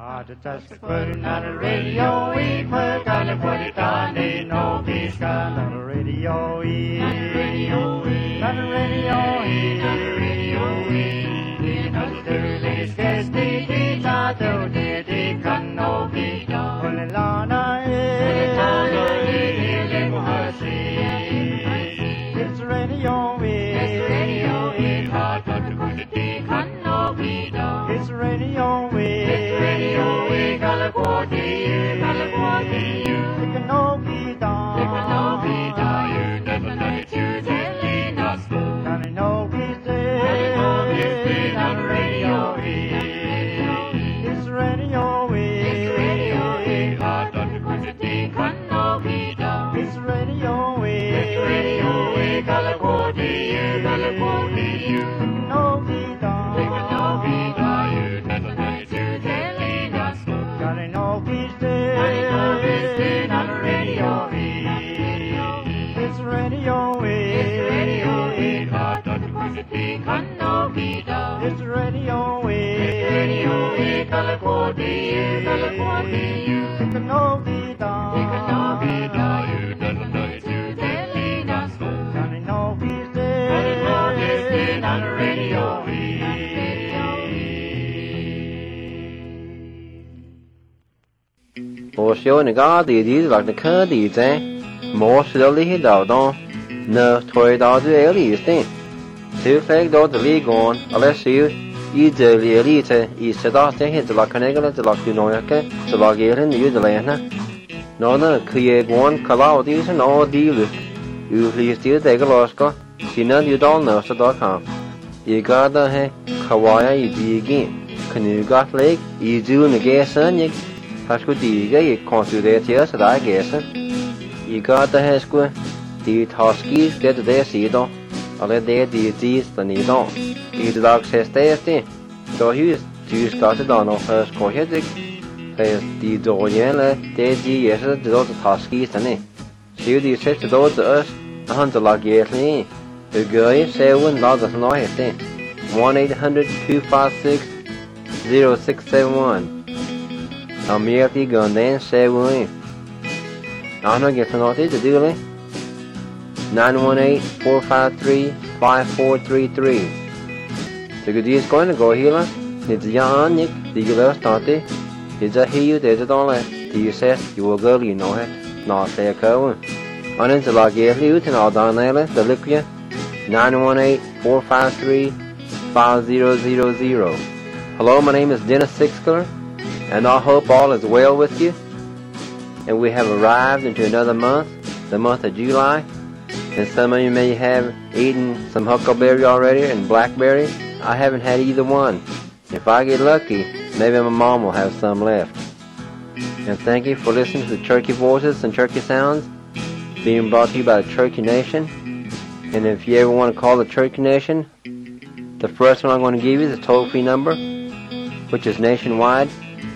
the touch the put on the radio, we put on the put it on the no peace gun on the radio, on the radio, on the radio, on the radio, on the dirty sketch, the pizza, the can no be done. On the lana, it's radio, it's radio, hard but the put it can no be done. It's radio, California, it can no be done. It can no be done. You never know it, you tell not so. And I know he's there on the radio. It's radio, it's radio. Hard on the quantity can no be done. It's radio, California, California, it can no be done. It can no be done. You never know it, you tell not so. And I know he's there on the radio. It's radio, it's radio. Hard on the quantity can no be done. It's radio, California, California, it can no be done. It can no be done. You never know it, you tell not so. And I know he's there on the radio. Một số người có địa chỉ là cái khơi địa thế, một số lý đầu đó, nợ thuê đó thì ấy lý thế, thứ phép đó thì lý gọn, ở đây xíu, ý giờ lý thế, ý sẽ đó sẽ hiện là cái này cái là cái nói cái, là cái này như thế này nè, nó khi gọn cái lao thì nó đi được, lý xíu thế cái lo có, chỉ nên như đó nợ sẽ đó không, ý cái đó hay, khawai ý gì cái, cái này cái lấy, ý dư này cái sân nhỉ. Hasku diga I konstruerar så där gäsen. I gata hasku di taski det det sido. Alla det di stanido. I dag sesteste. Då hus du ska till då för skohedik. För di dåjela det di gäsen det då taski stani. Siu di sätter då det öst. Han det lag gäsni. Det gör seven ladas nå hette. 1-800-256-0671. I'm here to go and then say we. I'm not getting out to do it. 918-453-5433. The good is going to go here. It's young, Nick. The girl started. It's a heal, there's a dollar. Do you say you will go, you know it? Not say a cow. On into like you and all down there, the look you. 918-453-5000. Hello, my name is Dennis Sixler. And I hope all is well with you. And we have arrived into another month, the month of July. And some of you may have eaten some huckleberry already and blackberry. I haven't had either one. If I get lucky, maybe my mom will have some left. And thank you for listening to the Turkey Voices and Turkey Sounds, being brought to you by the Turkey Nation. And if you ever want to call the Turkey Nation, the first one I'm going to give you is a toll-free number, which is nationwide.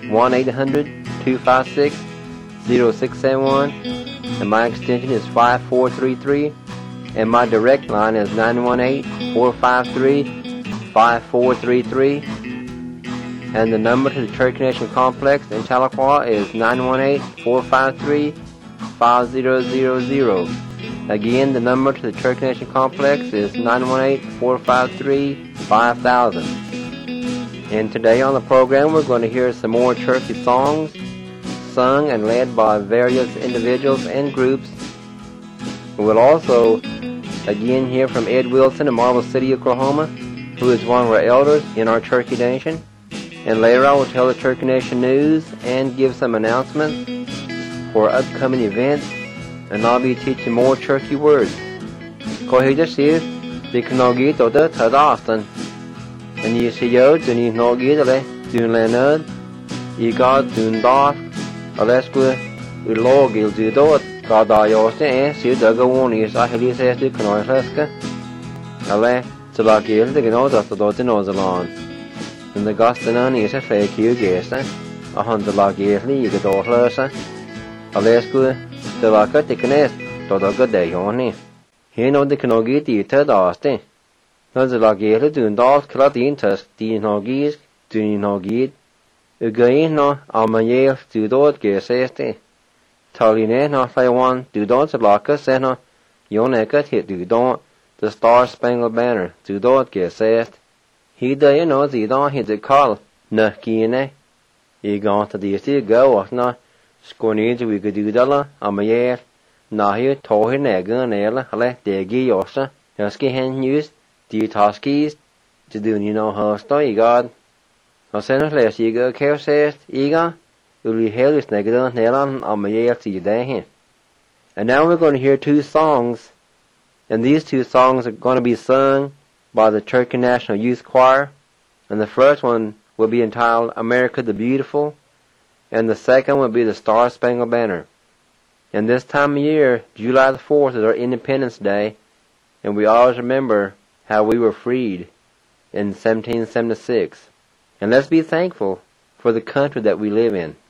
1-800-256-0671, and my extension is 5433, and my direct line is 918-453-5433, and the number to the Turkey Nation Complex in Tahlequah is 918-453-5000. Again, the number to the Turkey Nation Complex is 918-453-5000. And today on the program we're going to hear some more Turkey songs sung and led by various individuals and groups. We'll also again hear from Ed Wilson in Marble City, Oklahoma, who is one of our elders in our Turkey Nation. And later I will tell the Turkey Nation news and give some announcements for upcoming events, and I'll be teaching more Turkey words. Ko he just see the knogi to the Austin. And you see you do need no get it, do Leonard, you got to doff, Alaska, we log you do it, got all your say, see the go on is I have says to Alaska. Ale, to like you, the know that the daughter knows along. And the Gostan is a fake you guess, a hundred like you, you get all her, Alaska, the like a tick nest, to the good day on it. He know the canoe get you to Austin. Nó là ghé lên đường đó, cái là tiền thật, tiền họ ghi, tiền họ ghi, Ugain no amayel studot geseste. Taline no Taiwan dudot laka seno yonekat hit dudot the Star Spangled Banner dudot gesest. He day no zidon hit the call na kine. He gone to the city go na scornid we could do dala amayel. Na here tohin egan ela le degi yosa. Husky hen news the taskis to do you know how story God. No sense less yiga care says Iga Uli Hell is negative Nelan Amayel Day. And now we're going to hear two songs, and these two songs are going to be sung by the Turkey National Youth Choir, and the first one will be entitled America the Beautiful, and the second will be the Star Spangled Banner. And this time of year, July the 4th is our Independence Day, and we always remember how we were freed in 1776. And let's be thankful for the country that we live in.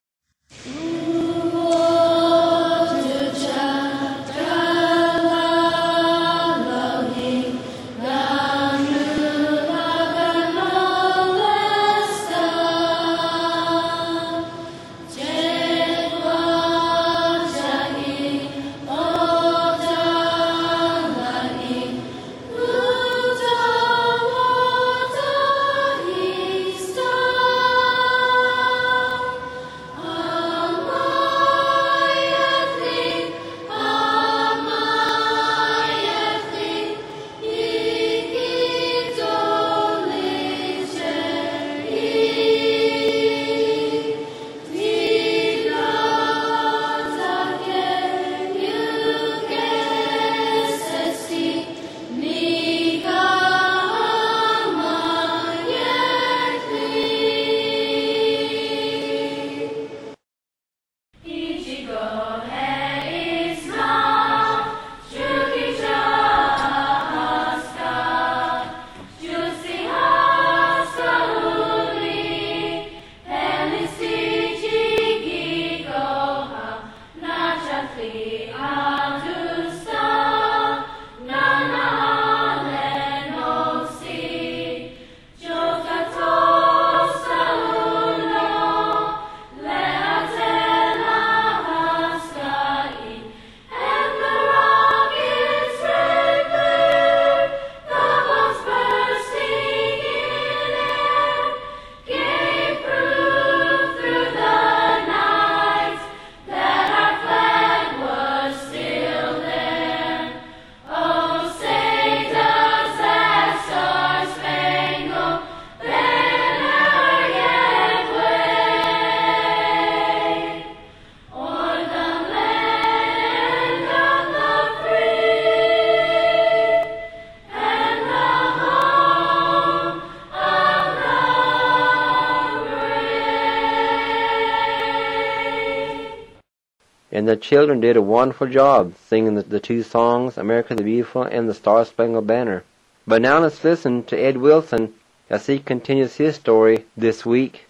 And the children did a wonderful job singing the two songs, America the Beautiful and the Star Spangled Banner. But now let's listen to Ed Wilson as he continues his story this week.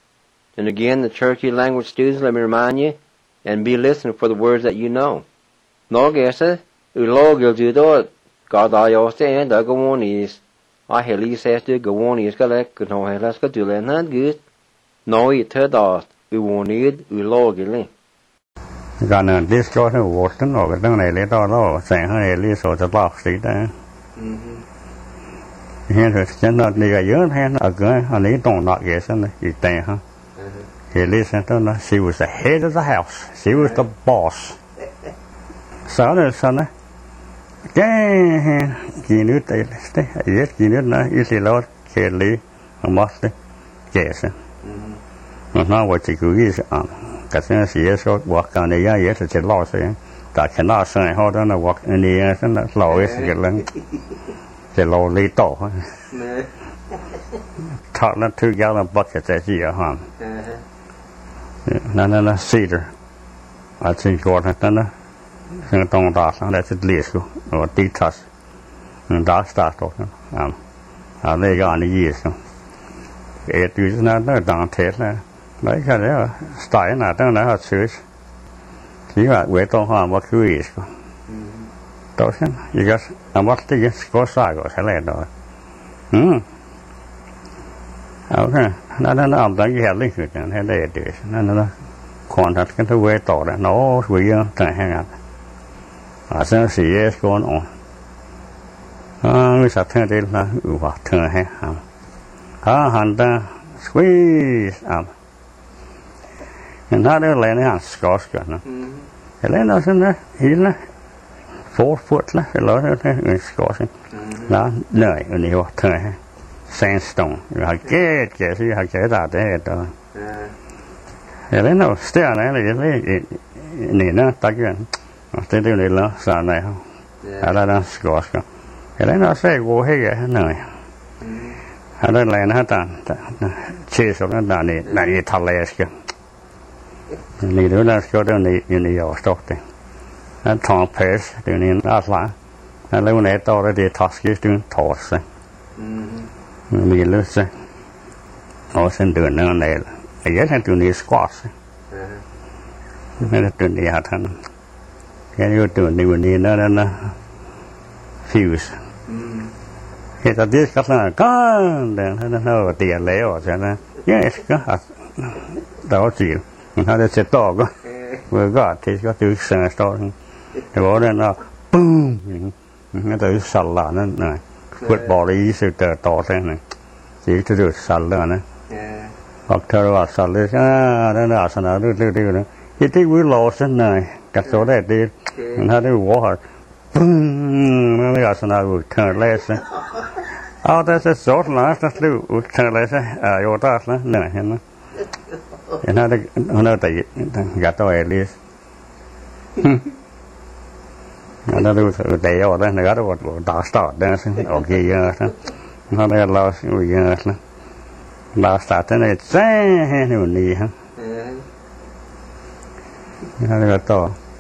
And again, the Cherokee language students, let me remind you, and be listening for the words that you know. No guesses, ulogil judot, gadayoste and agawonis. I heli says to gawonis galek, no helas gadulen not good. No it does, uwonid ulogili. Gan this got a water or the later or saying her Ellis or the box there. Here is not the young hand again, and they don't not guess and you think, huh? He listened to she was the head of the house, she was the boss. So the son, again, you knew they stay, yes, you know, you see, Lord, Kelly, a must guess. Now what you could use Cause she is short walk on the yes, it's a loss. That cannot say how to walk in the air and that's low is getting the low little. Talk not 2 gallon buckets as you, huh? None cedar. I think Gordon, don't dot, that's at least or detox. And dark start. I lay on the years. It is not down tail. Mấy cái đó style nào đó là chữ chỉ là về tông hoa mất cái gì đó chứ you got mất cái có sai của sẽ lên rồi Okay,นั่นอันตั้งยี่ห้อลิขิตนั่นให้ได้ดีนั่นนะคนทัดกันทุกเวทต่อแล้วน้อวิ่งแต่แห่งนั้นเส้นสีเอสก่อนอ๋อไม่สัตว์เท่าเดิมนะว่าเท่าแห่งหันตาสวีสเห็นท่าเดินเลยนะสกอตกันนะเห็นแล้วใช่ไหมหินนะ4 foot นะเห็นแล้วนะสกอตนะเหนื่อยอันนี้ว่าเท่าแห่งsandstone. Jag har gett så jag har gett det då. Eller nå stjärna eller ni när tagen. Det är det la så nej. Alla den ska. Eller nå säg gå hege nej. Alla läna hatan. Che så den där ni talläska. Ni då där ska då ni jag stoppade. En tampes det ni alla. Eller hon är då det taskigt du tar sig. มีเลือดสิเอาเส้นเดือนนั่นเลยไอ้ยักษ์ตัวนี้สควอตไม่ได้ตัวนี้หาทันแค่นี้ตัวนี้วันนี้นั่นนะฟิวส์เหตุที่ก็สั่งกันเดินท่านนั่นเตียนแล้วใช่ไหมยังไงก็แต่ว่าจีมันถ้าจะเสร็จต่อก็เมื่อก็ที่ก็ถึงเส้นต่อแต่ว่าเนี่ยนะปุ้มนั่นถึงสัลลานั่นนะฟุตบอลอีสุดต่อใช่ไหมสิจะดูสัลล์นะออกเทอร์วัตสัลล์นั่นน่ะสนาดูนะที่วิโรจน์นั่นกัดโซ่ได้ดีถ้าได้หัวหัดปึ้งนั่นก็สนาดูเทอร์เลสเอาแต่จะโซ่นะถ้าดูเทอร์เลสโยต้านะเนี่ยเห็นไหมเห็นได้แต่กัดตัวเอลิสนั่นดูแต่ยอดนะก็ดูดาวสตาร์นะโอเคเยอะนะนั่นก็เราเยอะนะดาวสตาร์นั่นเจ๊นี่วันนี้ฮะนั่นก็ต่อ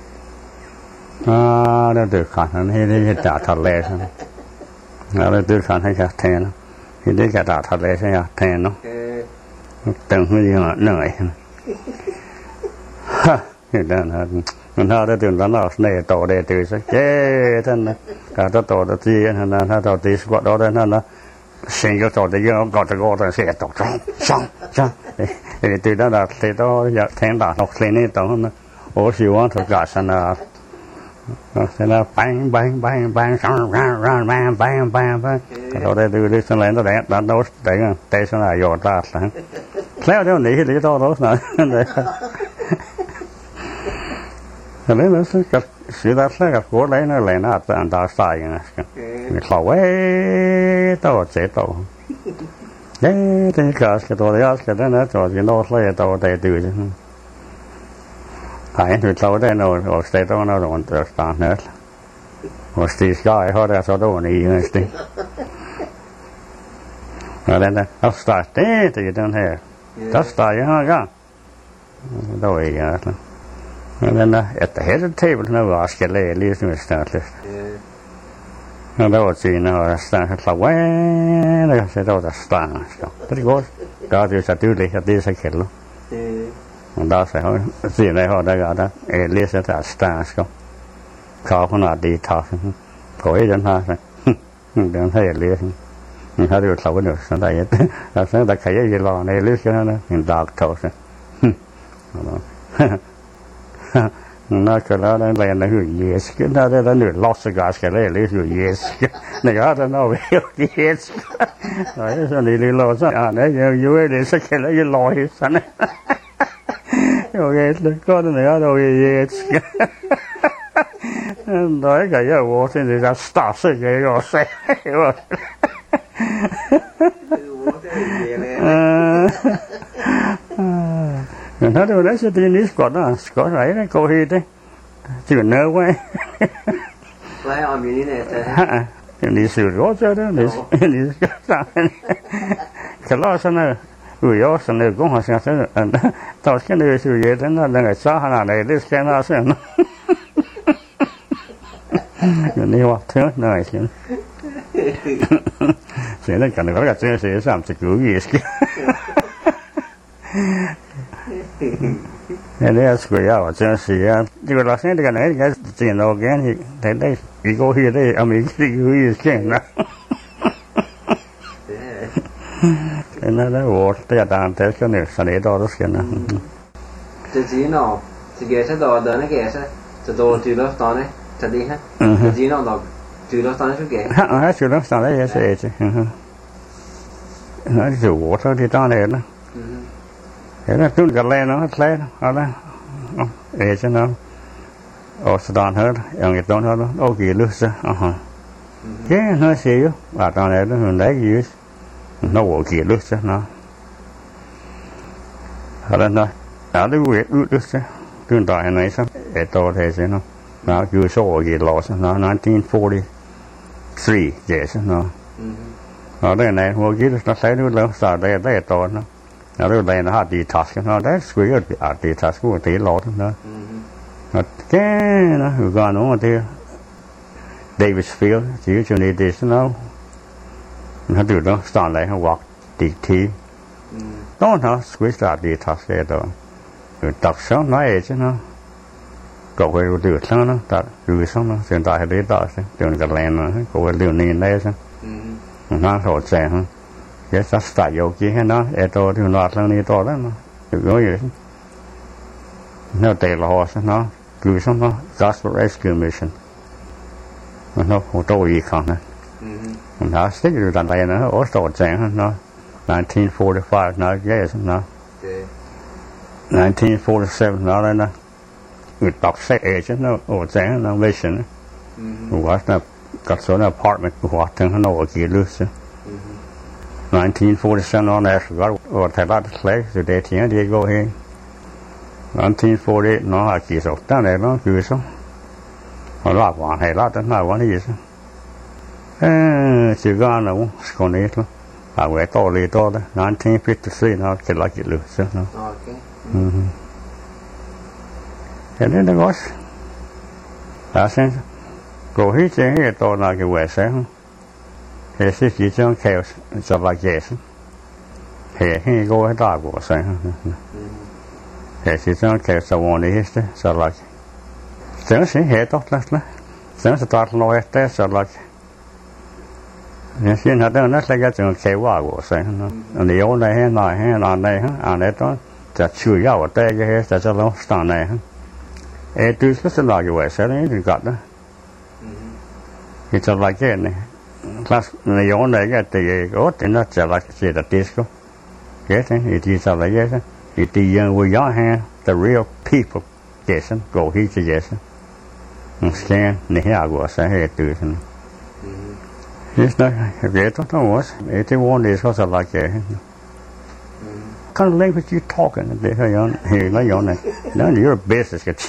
เราดูขันให้ได้จ่าทะเลใช่ไหมเราดูขันให้จ่าแทนให้ได้จ่าทะเลใช่ไหมแทนเนาะตึงไม่ยังเหนื่อยฮะเห็นได้นะมันถ้าได้ตื่นแล้วเราเนี่ยต่อได้ตื่นสักเจ้ท่านนะการต่อที่นั่นนะถ้าต่อตีสกัดได้นั่นนะสิ่งก็ต่อได้เยอะก็จะก็จะเสียต่อช่องตื่นแล้วเราเสียต่ออยากแทงด่าออกเสียนี่ต่อนะโอ้สิว่าถูกกาสนาเสร็จแล้วปังช่องเราได้ดูดิสันแลนตัวแดดดันโดสแต่กันเตะสนายโยดาสแล้วเดี๋ยวหนีที่ต่อโดสนะแล้วนั่นสิกับสีดาสกับหัวไหลนั่นแหละน่าจะอันตรายนะเขาเว้ต่อเจ็บต่อที่กัสกับตัวเดียวกันนั่นนะจอดกันโดนเลยต่อแต่ตื่นหายถึงเราได้โน่ออกสเตตโน่โดนตัวสตาร์เนอร์ออกสตีสกายเขาได้สอดโดนี่นะสตีแล้วนั่นเอาสตาร์เต้ที่นั่นแหละถ้าสตาร์ยังไงกันโดยอย่างนั้นนั่นนะแต่เห็นเทปนั่นว่าสเกลเลยลิสต์ไม่สตาร์เลยนั่นเราจีนเราสตาร์เราเว้ยเราเสร็จเราจะสตาร์แต่ที่ก็จะจะดูเลยจะดูสักเข็ดแล้วเราใส่เขาจีนในเขาได้ก็ได้ลิสต์จะสตาร์ก็เขาขนาดดีท้อเขาให้ยันท่าเลยเดินให้ลิสต์เขาดูเขาเป็นสันติเราสันติใครจะรอในลิสต์นั้นนะเห็นดาวท้อเลยน่าจะแล้วนั่นแหละนะคือ yes ก็น่าจะนั่นหนึ่ง lost gas กันเลยคือ yes นี่ก็จะน่าเป็น yes ไอ้ส่วนนี้รอสักเนี่ยอยู่ไอ้เด็กสักแค่แล้วยังรออีกสักนะโอเคก็นั่นก็จะ yes น้อยก็ยังว่าสิ่งที่จะ start สิ่งที่ก็ใช่ว่าถ้าดูได้สิ่งนี้ก่อนนะก่อนไหนนะโคฮิตชื่อเนื้อไว้ไว้เอามีนี่เนี่ยแต่นี่สื่อรู้จักนะนี่ก็สั่งคือเราสั่งนะอยู่สั่งเลยก็หาสั่งตอนที่เราสื่อเยอะนะนั่นก็สาหัสเลยดิสแค่นั้นสั่งอย่างนี้ว่าเท่าไหร่เสียเสียนั่นกันก็จะเสีย30 yearsเนี่ยสกุลว่า真是啊这个老师这个人家见到跟你在一个月的没几个月见了 nó vårt det där inte ska nu så det då ska nu. Det gì nó thì cái sẽ đó nó cái sẽ đó chữ lớp đó này thật đi ha. Cái gì nó chữ lớp đó nó cái. Ha, chữ lớp đó đấy sẽ chứ. Nó chữ vårt thì đó này nó. Thế là tuân cái lên nó lấy nó đó. Chứ nó. Ở Sudan hết, ở Việt Nam hết, ok luôn chứ. Cái nó xíu, và tao này nó lấy gì nó ok luôn chứ nó. Hồi đó đã được việc luôn chứ. Tương tại này sao? Để tôi thấy chứ nó cứ số gì lo chứ nó 1943 vậy chứ nó. Ở đây này mua cái nó thấy nó lớn sao đây đây tôi nó. Nó đây nó hạt đi task nó đấy, square đi task của tí lo nó. Cái nó gần nó thì Davisfield chỉ cho nên để nó từ đó start lại họ walk đi thi đó nó switch ra đi thắt xe đó rồi tập sáng nói chứ nó cậu phải được sáng nó tập rồi sáng nó hiện tại để đó chứ trường cái lén nó cậu phải điều này đây chứ nó hỗ trợ ha cái sát start vô kia nó eto thì nó làm này to đó nó rồi vậy nó tệ là họ nó cứ xong nó Gospel Rescue Mission nó hỗ trợ gì không nè nó stick rồi đàn này nó ở tổ trạng nó 1945 nó cái gì nó 1947 nó đây nè người đọc sách chứ nó ở trạng nó mission nó có số apartment của thằng nó ở kia luôn chứ 1947 nó này ở Thái Lan lấy rồi để tiếng đi go here 1948 nó là kỳ số ta này nó cứ số nó là quan hệ là nó là quan gì sao chỉ có nó còn ít lắm à vậy to đi to đó 1953 nó chỉ là kiểu sao nó thế nên nó có à xem rồi hết chuyện cái to là cái vậy sao thế thì chỉ trong khéo cho là dễ thế hay có cái đó của sao thế thì trong khéo sao muốn đi hết sao là chẳng sẽ hết tốt lắm chẳng sẽ toát nói thế sao là nên hiện tại nó sẽ cái trường khéo quá của sao nó nếu này hay nói này anh ấy đóจะช่วยเอาแต่ก็จะจะลองสถานไหนฮะตัวก็สลายอยู่ไว้เสร็จแล้วถึงกัดนะที่จะลายแค่เนี่ยคลาสในย้อนไหนก็ตีก็ถึงน่าจะลายเสียแต่ดิสก็แค่นั้นที่จะลายแค่ที่ตียังวิญญาณฮะ the real people เจสันโกฮีจะเจสันสแกนในหากัวสาเหตุตัวสันนี่นะเกี่ยวกับทั้งหมดที่วันนี้เขาจะลายแค่kind of language you talking? They say, "Hey, no, you're not. No, you're a business guy."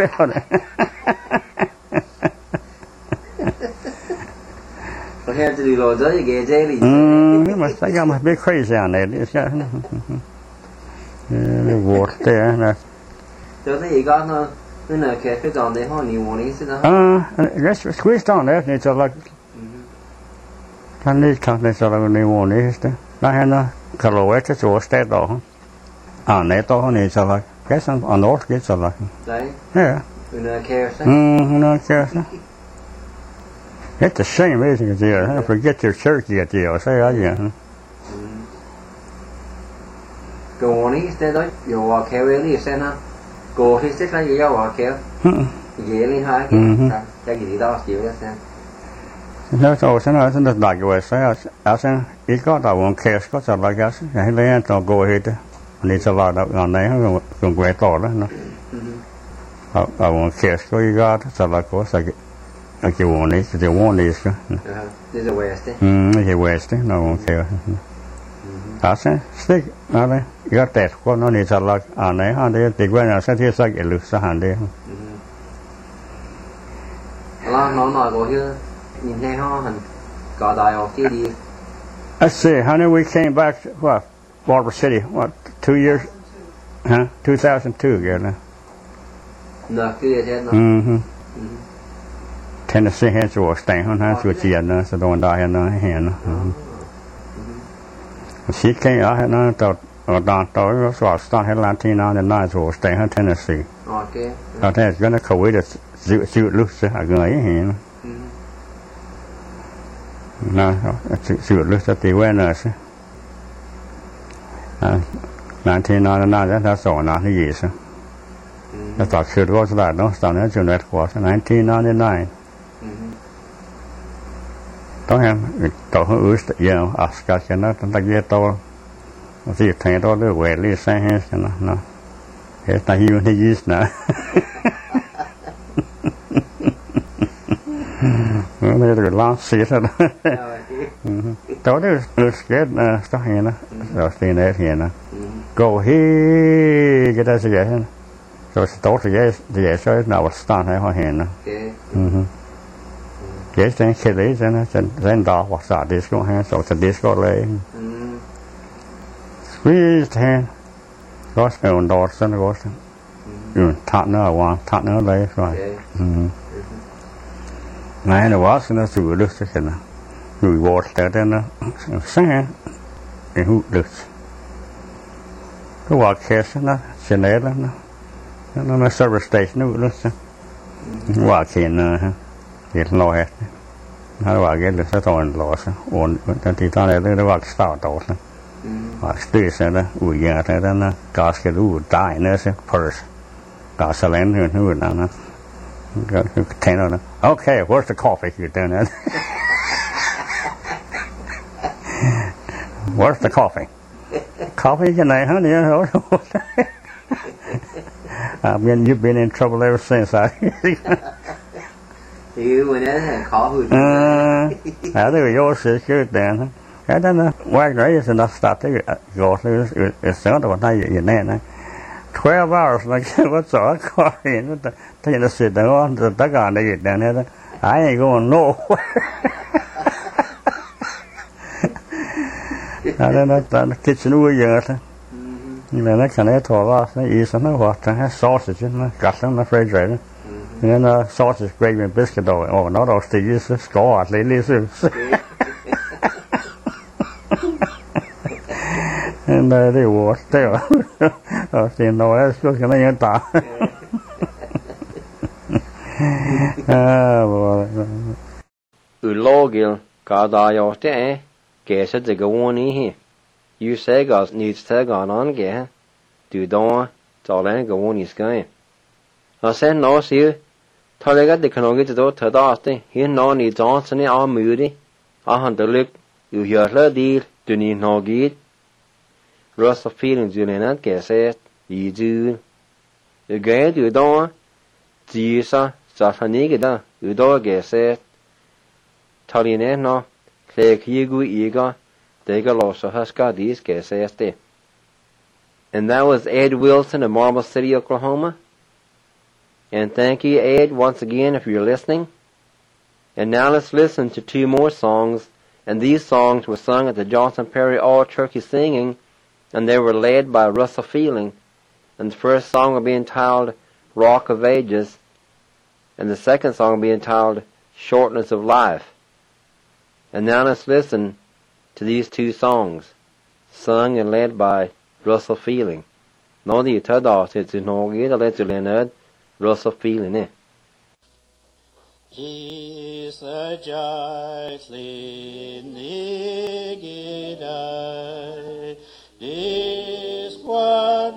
Okay, to do loads of you get daily. You must think I'm a bit crazy on that. It's got the water there. So there you got no. Then I can't fit on the honey warning, is it? Let's squeeze down there. It's like. Can they come? It's like the warning, is there? I have no. Cái lối cái chỗ stay đó, này to này sao lại cái sang ở north cái sao lại, đấy, yeah, nó care sao, nó care sao, it's a shame isn't it? Yeah, forget your church yet, yeah, say that yeah. Go on, is that you are carrying it, say na, go his stick like you are care, yeah, lên hai cái gì đó chịu ra xem. Nó cho nó nó đại cái vậy à xem ít có tàu vòng case có sao lại cái hay lấy tàu go hết này sao lại đó này còn quay to đó nó tàu vòng case có gì đó sao lại có sao cái vòng này cái vòng này cái this is west cái west nó vòng case à xem stick à đây cái test có nó này sao lại này đây thì quay là sẽ thiết sai cái lực sao hẳn đây nó nói có chứ nhìn thấy họ hình có đại học kia đi. Let's see, honey, we came back, what, Barber City, what, 2 years, huh, 2002 again. Nó cứ thế nó. Tennessee had to stay on her, so she had so don't die in her hand. She came out and down to so I started Latina and night to stay in Tennessee. Okay. I think it's gonna go with it, shoot loose, I go in. Nó sự lúc cho tí quen rồi chứ 1999, that's all, not the years. That's what should go to that, no? Starting at June quarter, 1999. Don't have to use the, Oscar, like you told. See, thing to do, where Lee saying, no. It's not even the years now. Well, they're long season. Đó là scared stuff here, so staying there here. Go here, get us again. So it's thought yes, so it's now start here. Yes, then kiddies and then dog was that disco hand, so it's a disco leg. Squeezed hand. Goes on doors and goes. Taught no leg, right. Này nó quá nó sửa được chứ nào người vọt tới đây nó sáng cái hút được cái vọt kẹt nó xe này nó service station nó được vọt kẹt nó kẹt lo hết nó vọt kẹt được sao toàn lo sao ổn thì tao này nó vọt start đầu sao vọt stay đó ủi giờ thế đó nó gas cái đủ tải nữa sao purse gasoline nữa nó Okay, where's the coffee you're doing that? Where's the coffee? Coffee tonight, honey? You've been in trouble ever since. You went in and called who? I think yours is good then. I don't know. Why is enough start to go through? It's not what I you know. 12 hours, like, what's all car in? Taking the sit down, the dug on it down there. I ain't going nowhere. I don't know, the kitchen we got. You know, that kind of told us, they eat some water, have sausage in the got some in the refrigerator. And then sausage, gravy, and biscuit, oh, not all the use the score, at least. And they were still. Tiền đồ ấy có cái này ta. Ulogil Gadayote, guess it's a go on here. You say God needs to go on get. Do don't all go on his guy. I said no, see. Tell the can get to the dusty. He no needs Johnson or moody. I hunt the look. You hear the deal. Do need no get. Rust of feelings you not guess it. You do. You get you don't. Jesus, Safanigida, you don't guess it. Talinet no. Clay Higu Ega. They got lost of Huska, these guess it. And that was Ed Wilson of Marble City, Oklahoma. And thank you, Ed, once again, if you're listening. And now let's listen to two more songs. And these songs were sung at the Johnson Perry All Turkey Singing. And they were led by Russell Feeling. And the first song will be entitled Rock of Ages. And the second song will be entitled Shortness of Life. And now let's listen to these two songs, sung and led by Russell Feeling. Nå de tar da til Norge, da leder Leonard Russell Feeling. Is a jacqueline nigida, this what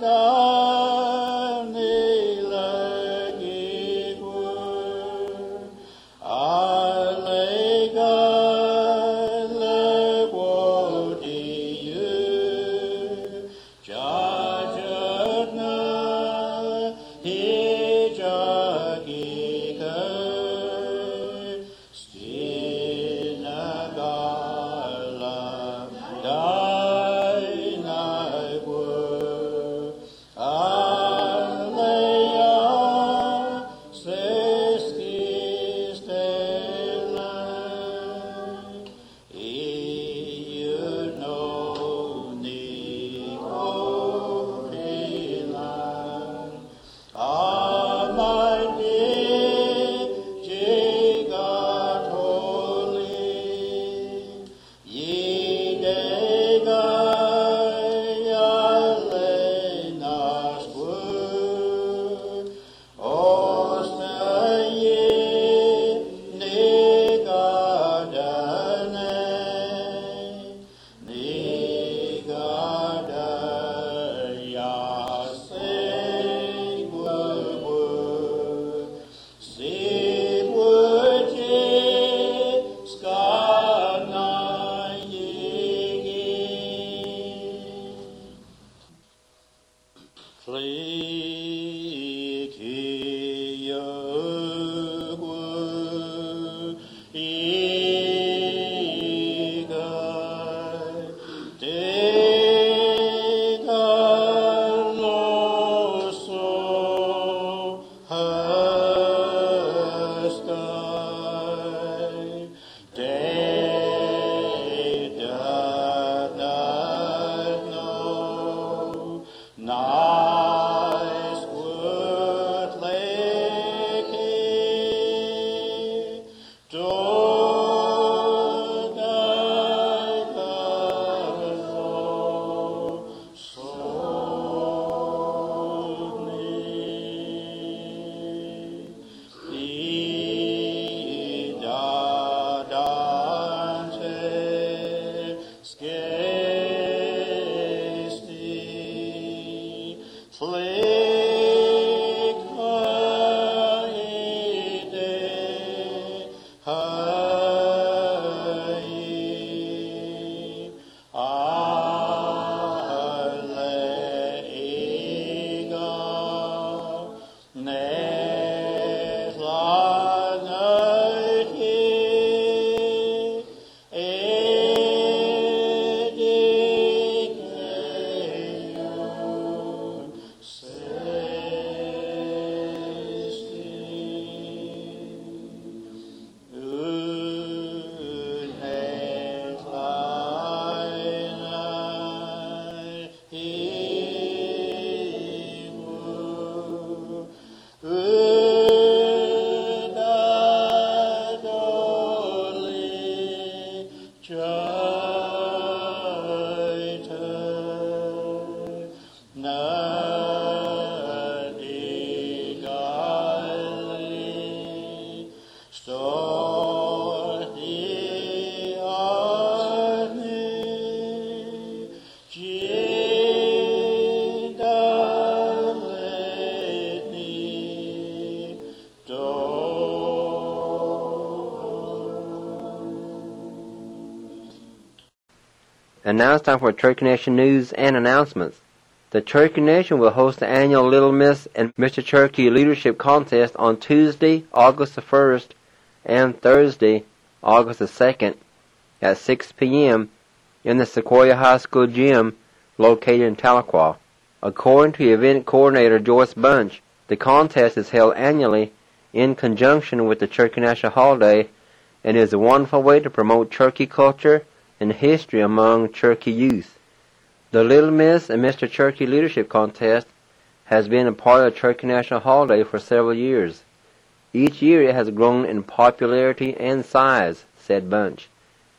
And now it's time for Cherokee Nation news and announcements. The Cherokee Nation will host the annual Little Miss and Mr. Cherokee Leadership Contest on Tuesday, August the 1st, and Thursday, August the 2nd, at 6 p.m. in the Sequoia High School gym located in Tahlequah. According to event coordinator Joyce Bunch, the contest is held annually in conjunction with the Cherokee National Holiday and is a wonderful way to promote Cherokee culture and history among Cherokee youth. The Little Miss and Mr. Cherokee Leadership Contest has been a part of the Cherokee National Holiday for several years. Each year it has grown in popularity and size, said Bunch.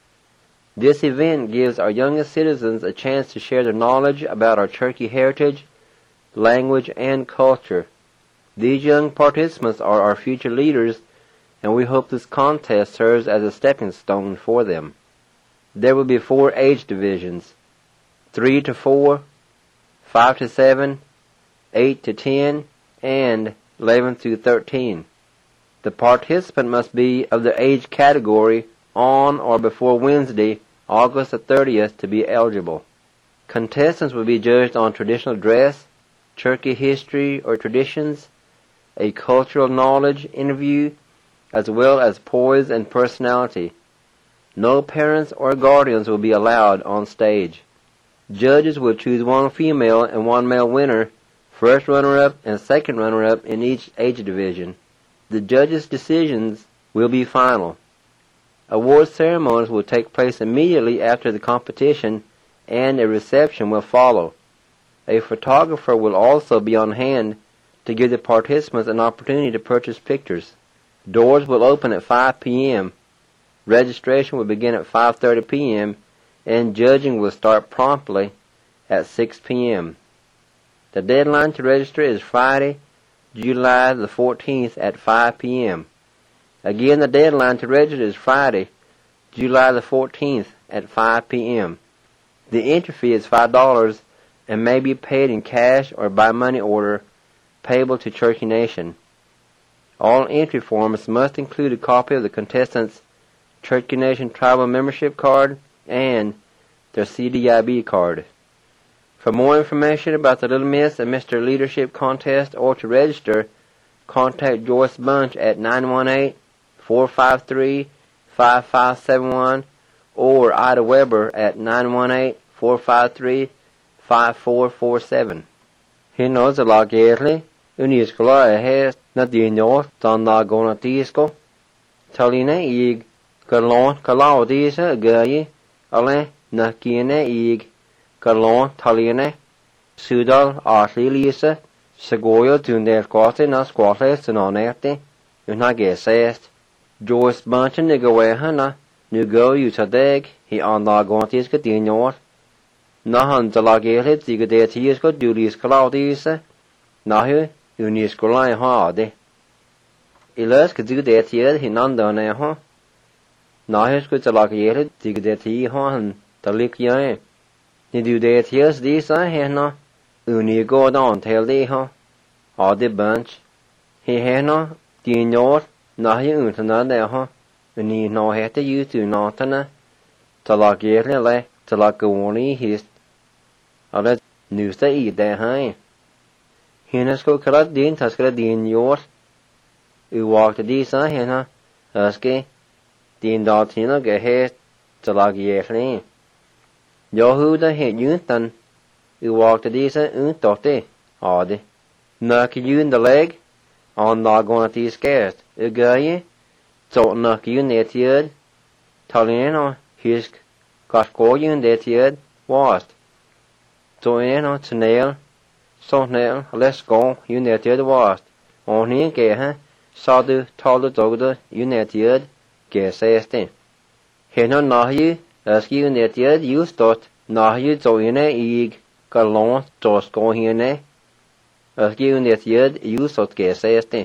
This event gives our youngest citizens a chance to share their knowledge about our Cherokee heritage, language, and culture. These young participants are our future leaders, and we hope this contest serves as a stepping stone for them. There will be 4 age divisions: 3 to 4, 5 to 7, 8 to 10, and 11 through 13. The participant must be of the age category on or before Wednesday, August the 30th, to be eligible. Contestants will be judged on traditional dress, Cherokee history or traditions, a cultural knowledge interview, as well as poise and personality. No parents or guardians will be allowed on stage. Judges will choose 1 female and 1 male winner, first runner-up and second runner-up in each age division. The judges' decisions will be final. Award ceremonies will take place immediately after the competition, and a reception will follow. A photographer will also be on hand to give the participants an opportunity to purchase pictures. Doors will open at 5 p.m. Registration will begin at 5:30 p.m. and judging will start promptly at 6 p.m. The deadline to register is Friday, July the 14th at 5 p.m. Again, the deadline to register is Friday, July the 14th at 5 p.m. The entry fee is $5 and may be paid in cash or by money order payable to Cherokee Nation. All entry forms must include a copy of the contestant's Cherokee Nation Tribal Membership Card and their CDIB card. For more information about the Little Miss and Mr. Leadership Contest or to register, contact Joyce Bunch at 918-453-5571 or Ida Weber at 918-453-5447. He knows a lot gately, uniskola has not the north on the gonatisco. Taline ig, galon calaudisa gaye, ale nakine ig, galon taline, sudal artilisa, segoyo tunder quate na squates and onerte, unagesest. Joyce Bunch and Nigawehana, Nugo Utadeg, he on the gontisca the north. Nahan the lagelet, the gadetiesco dulis calaudisa, nahu, uniscolai harde. Ilas could do that yet, he none done a huh. Nahis could the lagelet, the gadeti han, the lick yae. Ni do that yes, these I hena, uni go down, tell they huh. All the bunch. He hena, the north, nahi untana huh. Uni no had to use to notana. The lagelet le, the lagoni his. All that news to eat there, huh? Hinesko kalat din taskra din yor. U walked these I hena, aske, din daltina gehet, the lagier. Yohuda hit yuntan. U walked these untote, odd. Nuck you in the leg, on not these scared. U gaye, so nuck you net yard. Talino, hisk, got go you in that yard, washed. So to nail. So now, let's go, United was. On here, gay, Sadu, told the doctor, United, gay says then. He no nahi, as United, you start, nahi, so in a egg, galon, just go here, as United, you sort gay says then.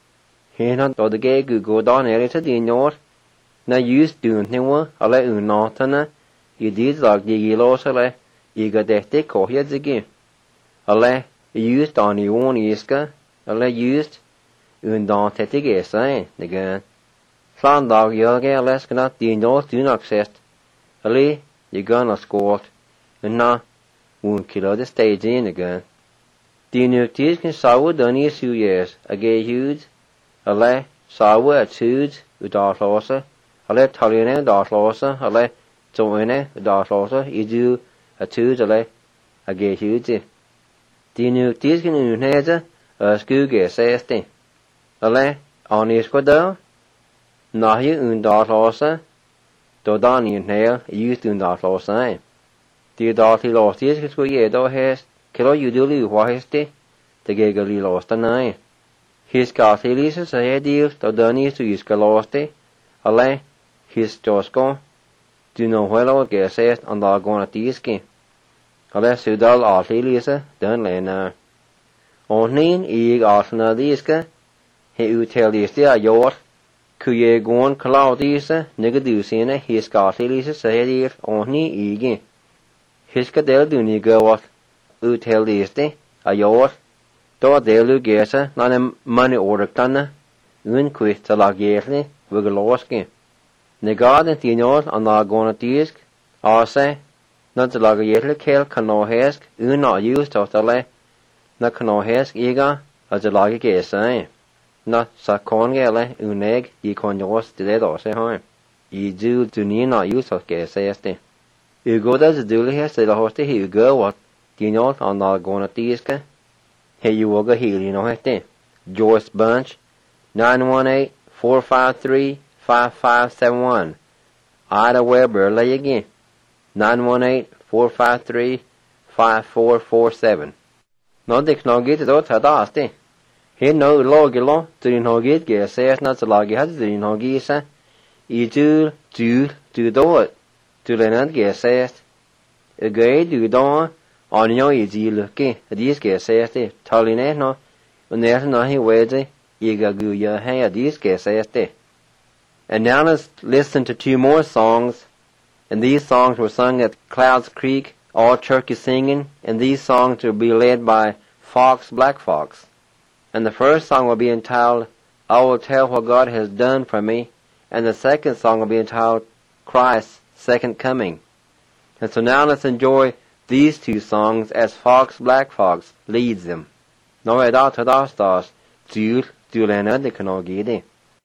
He no told the gay go down area to the north. Now you doing him, I let you not, you did like the yellow, you got that thick or heads again. Alle used on the one iska, alle used undan tettige sign again. Fan dog yoga leskana the north do not access. Alle you gonna score and na 1 kilo the stage in again. The new teas can sour done 2 years, a gay huge, alle sour at huge with dark losa, alle taliane dark losa, alle joine dark losa, you do a huge alle a gay huge. The new tiskin unheza, a skuge says Ale, on is quadel, nahi undarlosa, do dani unhail, used undarlosa. The darty lost is yedo has, kilo you do wahiste, the giggly lost a nine. His cartilis a headil, do dani to use caloste, ale, his josco, do no hello gesest on the gona tiski. Ale sudal artilisa, done lena. Onin ig artna diska, he uteliste a yor, kuye gon cloudisa, negadusina, his cartilisa sadir, oni igi. His cadel duni gawat, uteliste, a yor, do delu gesa, nan money order tanna, unquit the lagerli, vigaloski. Negad and tinor on la gona disk, arse, not the lagerli kel canohesk, not used of the le, not canohesk iga, as the lager gesa. Not sakongele uneg I konjos de dose home. I do not use of gesa. You go as a dully has the hoste he go what, do not on the gona diska. Hey you will go heal, you know it. Joyce Bunch, 918-453-5571. Ida Weber lay again, 918-453-5447. No dick no get it out hadaste. He no logilo, to no get says not the loggy has the no gisa. I do it, to the not get says. A gay do don, on your easy looking, these get says the Taline no, when there's no he wedge, Iga guya hay these get says the. And now let's listen to 2 more songs, and these songs were sung at Clouds Creek, all turkey singing, and these songs will be led by Fox Black Fox. And the first song will be entitled, I Will Tell What God Has Done For Me, and the second song will be entitled, Christ's Second Coming. And so now let's enjoy these two songs as Fox Black Fox leads them. Nå er det til dastas, Dulana de Kanogidi.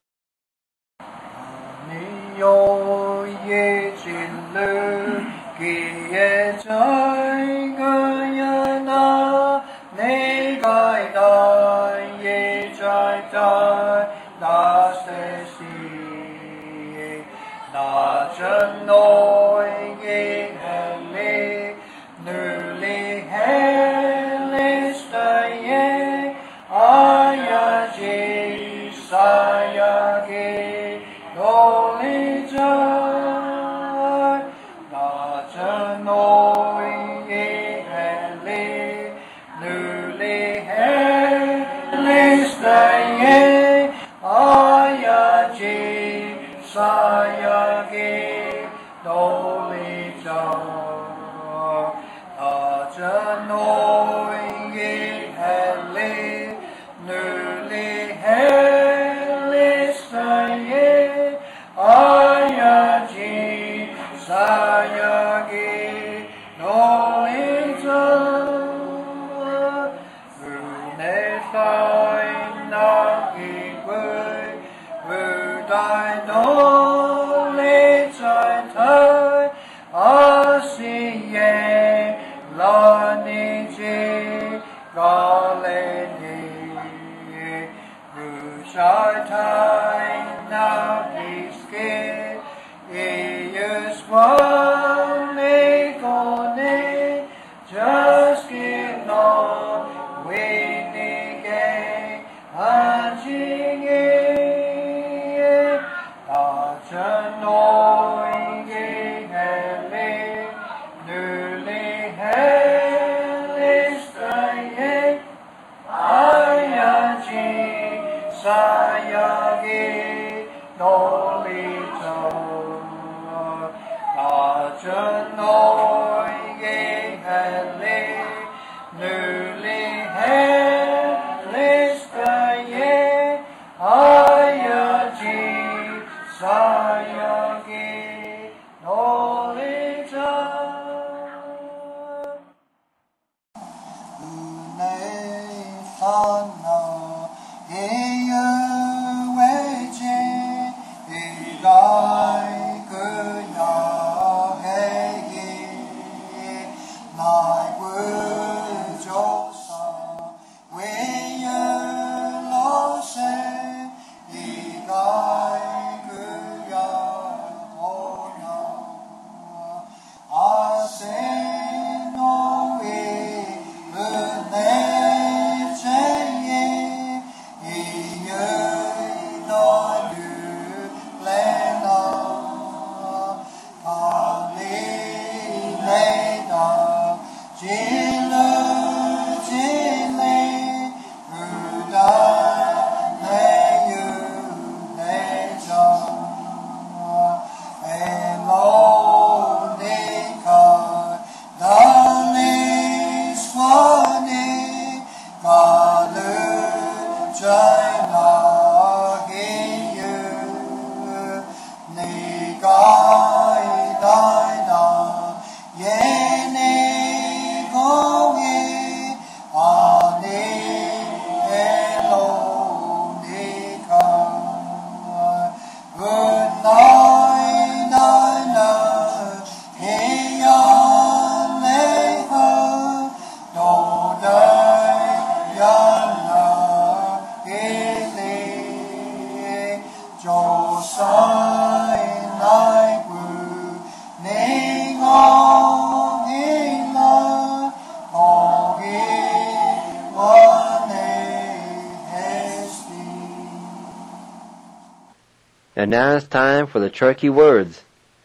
Yo ye chillu kiye chai gayana ne gai da ye chai chai da se si na chen noi ye hele nu li hele staye aya ji saya ge Holy John, not a knowing heavenly, newly heavenly stay, Ayaji, Sayagi, Holy John, not a knowing heavenly, newly heavenly stay, Ayaji, Sayagi, no Iza, Runefai, Nagi, Rudai, no Lichai, Tai, Asiye, Laniji, Galeni, Rushai, Tai, Nagi, Skin, Is one make just give no winning game, hunching it, not annoying heavy, newly hell staying, Ayaji, Sayagi, no little. Annoying headly, newly headless day, Ayaji, Sayagi, knowledge Unefana, And now it's time for the Turkey words.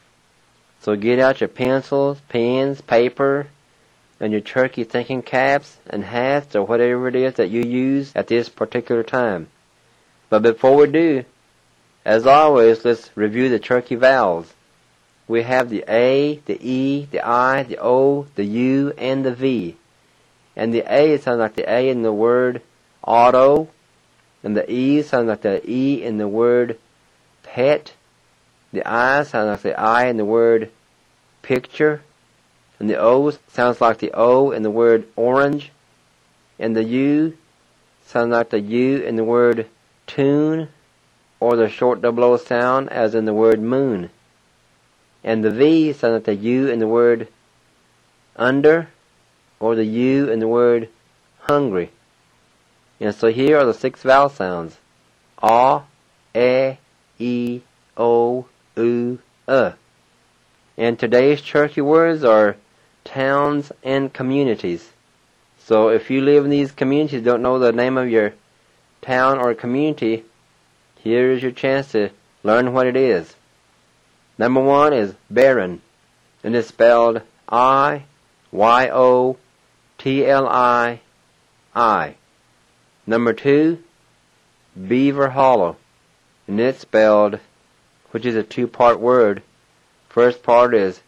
So get out your pencils, pens, paper, and your turkey thinking caps and hats or whatever it is that you use at this particular time. But before we do, as always, let's review the turkey vowels. We have the A, the E, the I, the O, the U, and the V. And the A sounds like the A in the word auto, and the E sounds like the E in the word pet. The I sounds like the I in the word picture, And the O sounds like the O in the word orange. And the U sounds like the U in the word tune, or the short double O sound as in the word moon. And the V sounds like the U in the word under, or the U in the word hungry. And so here are the 6 vowel sounds. A, E, O, U, And today's Cherokee words are towns and communities. So if you live in these communities, don't know the name of your town or community, here is your chance to learn what it is. Number 1 is Barron, and it's spelled I-Y-O-T-L-I-I. Number 2, Beaver Hollow, and it's spelled, which is a 2-part word. First part is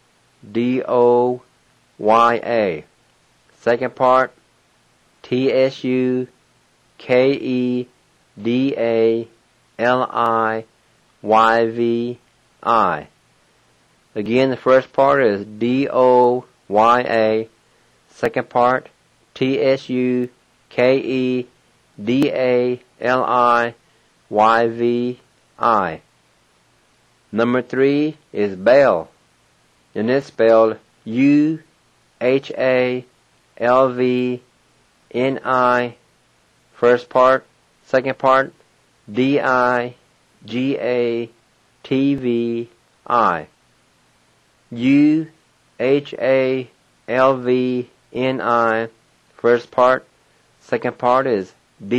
D-O-Y-A. Second part, T-S-U-K-E-D-A-L-I-Y-V-I. Again, the first part is D-O-Y-A. Second part, T-S-U-K-E-D-A-L-I-Y-V-I. Number 3 is Bell, and it's spelled U-H-A-L-V-N-I. First part, second part, D-I-G-A-T-V-I. U-H-A-L-V-N-I. First part, second part is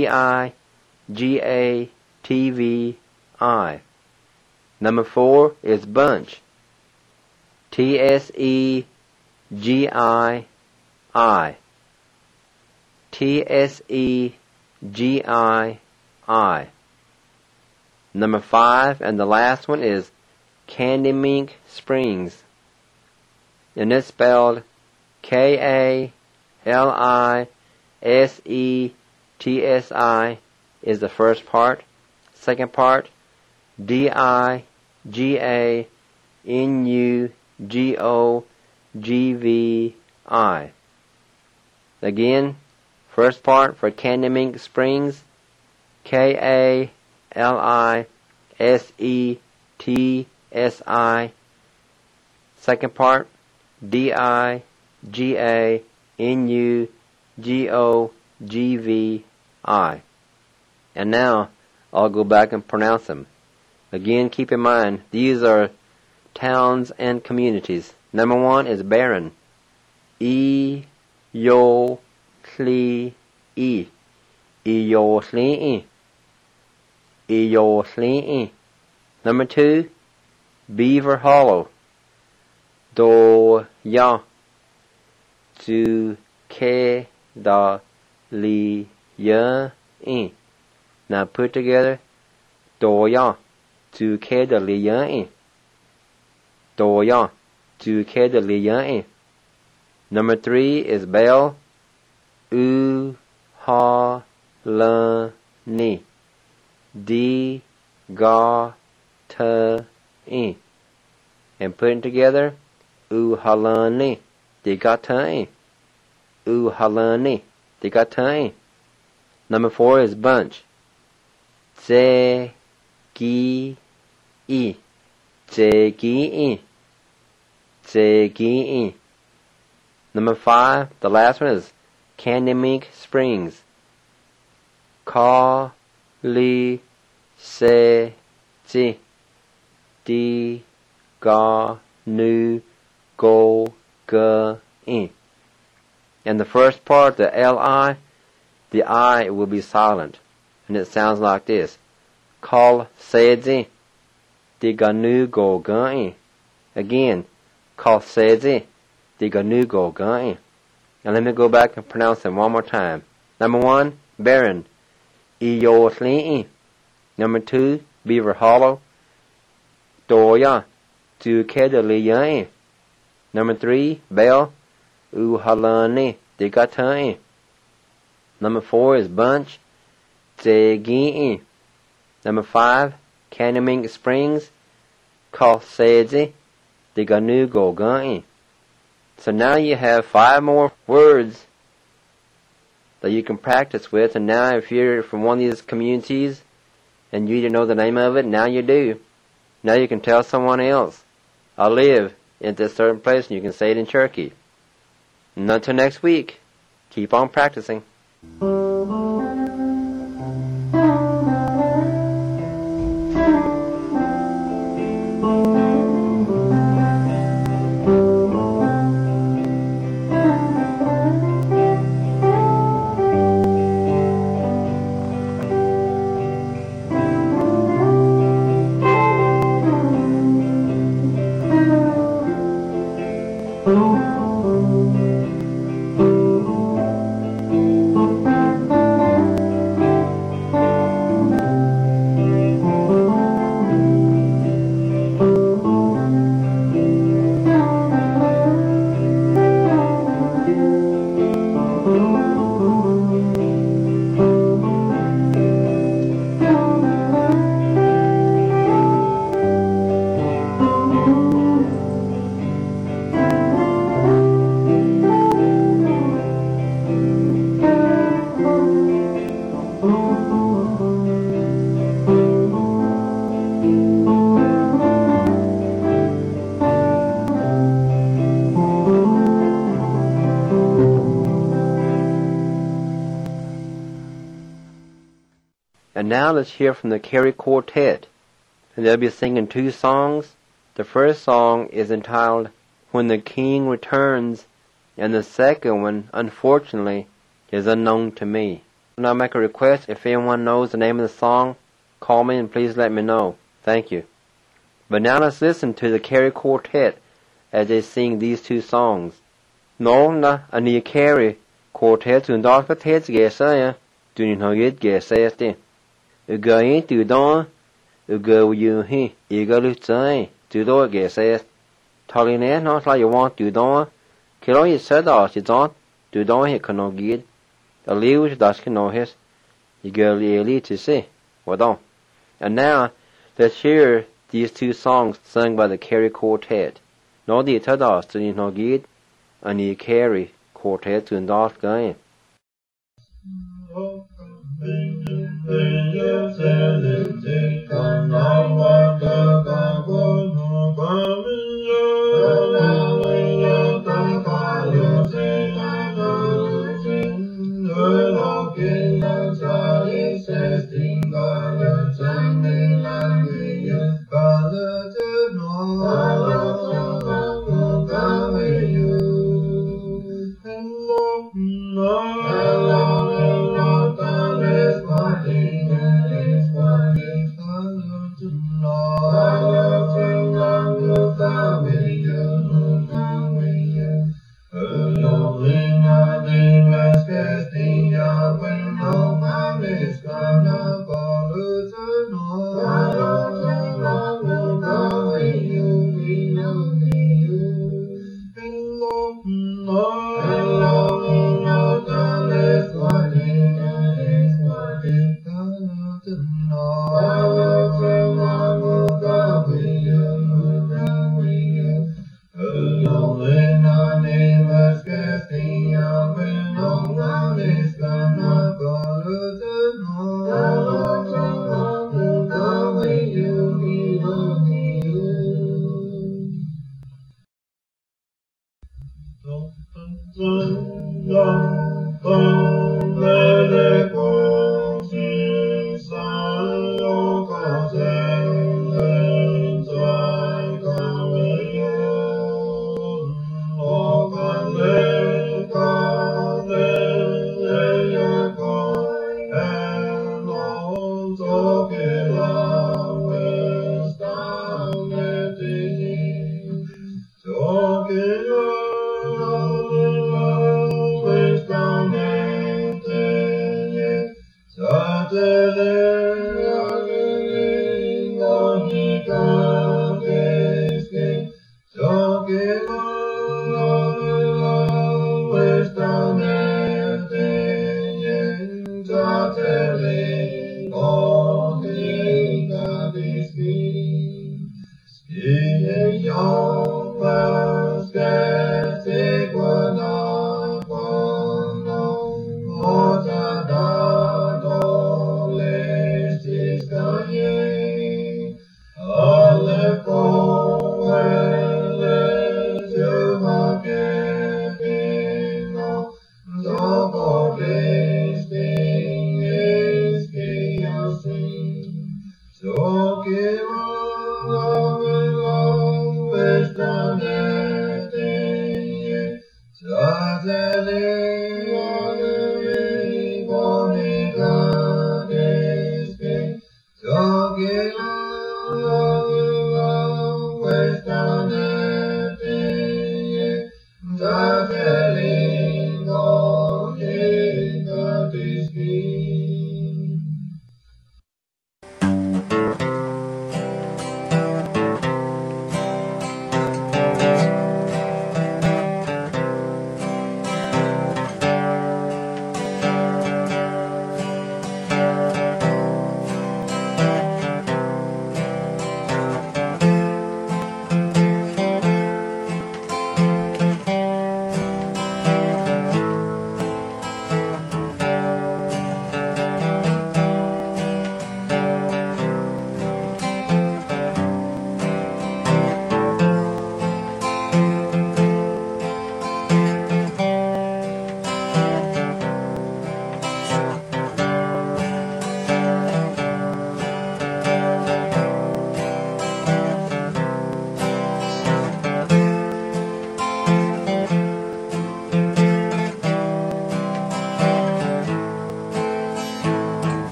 D-I-G-A-T-V-I. Number 4 is Bunch. T-S-E-G-I-I. T-S-E-G-I-I. Number 5 and the last one is Candy Mink Springs. And it's spelled K-A-L-I-S-E-T-S-I is the first part. Second part, D-I-G-A-N-U-G-O-G-V-I. Again, first part for Candy Mink Springs, K-A-L-I-S-E-T-S-I. Second part, D-I-G-A-N-U-G-O-G-V-I. And now, I'll go back and pronounce them. Again, keep in mind, these are towns and communities. Number 1 is Barron. E-yo-cli-e. E-yo-cli-e. E-yo-cli-e. Number 2, Beaver Hollow. Do-ya. Tu-ke-da-li-ya-e. Now put together, Do-ya. Tu-ke-da-li-ya-e. Do-ya. Tu-ke-da-li-ya-e. Number 3 is Bell. U-ha-la-ni. D-ga-ta-e. And put it together, U-ha-la-ni. D-ga-ta-e. U-ha-la-ni. D-ga-ta-e. Number 4 is Bunch. Tse-gi-e. Tse-gi-e. Tse-gi-e. Number 5, the last one is Candy Mink Springs. Ka-li-se-ti. Di-ga-nu-go-ga-e. And the first part, the L-I, the I will be silent. And it sounds like this. Kal-se-ti. Di-ga-nu-go-ga-e. Again, Kal-se-ti. Di-ga-nu-go-ga-e. Now let me go back and pronounce them one more time. Number 1, Barron. E-yo-cli-e. Number 2, Beaver Hollow. Do-ya. Tu-ke-da-li-ya-e. Number 3, Bell. U-ha-la-ni. Di-ga-ta-e. Number 4 is Bunch. Tse-gi-e. Number 5, Candy Mink Springs. Kal-se-ti. Di-ga-nu-go-ga-e. So now you have 5 more words that you can practice with, and now if you're from one of these communities and you didn't know the name of it, now you do. Now you can tell someone else, I live in this certain place, and you can say it in Cherokee. And until next week, keep on practicing. And now let's hear from the Carey Quartet. And they'll be singing 2 songs. The first song is entitled, When the King Returns, and the second one, unfortunately, is unknown to me. And I'll make a request, if anyone knows the name of the song, call me and please let me know. Thank you. But now let's listen to the Carey Quartet as they sing these 2 songs. No na ani Carey Quartet to dark heads gesa do you know it gesa Uga to don Uga you he Ega lutsai to do gesa Taline not like you want to don Kilo you said off you don't do don he cano gid a liu das cano his you go really to see what on. And now let's hear these 2 songs sung by the Carey Quartet. No the tadas to you know gid and the Carey Quartet to endorse going.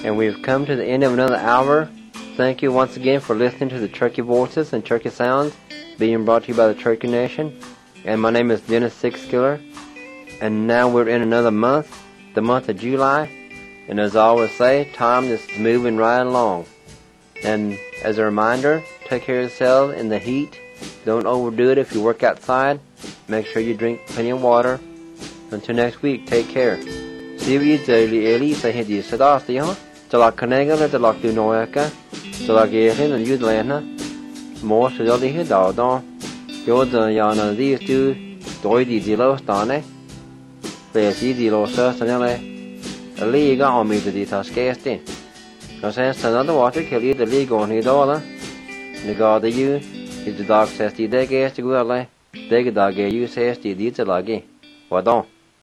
And we've come to the end of another hour. Thank you once again for listening to the Turkey Voices and Turkey Sounds being brought to you by the Turkey Nation. And my name is Dennis Sixskiller. And now we're in another month, the month of July. And as I always say, time is moving right along. And as a reminder, take care of yourself in the heat. Don't overdo it if you work outside. Make sure you drink plenty of water. Until next week, take care. See you daily, say he said, Talak Kanega, the Lock do Noaka, Talak Yahin and Udlana, more to the Hidaldon, Yoda Yana, these two, Doidi di Lostane, There's easy low certainly, a league on me to the Tascastin. No sense another water kill you the league on his dollar. The god the you, is the dog says the day gas to go away, the dog you says the detail again. What don't?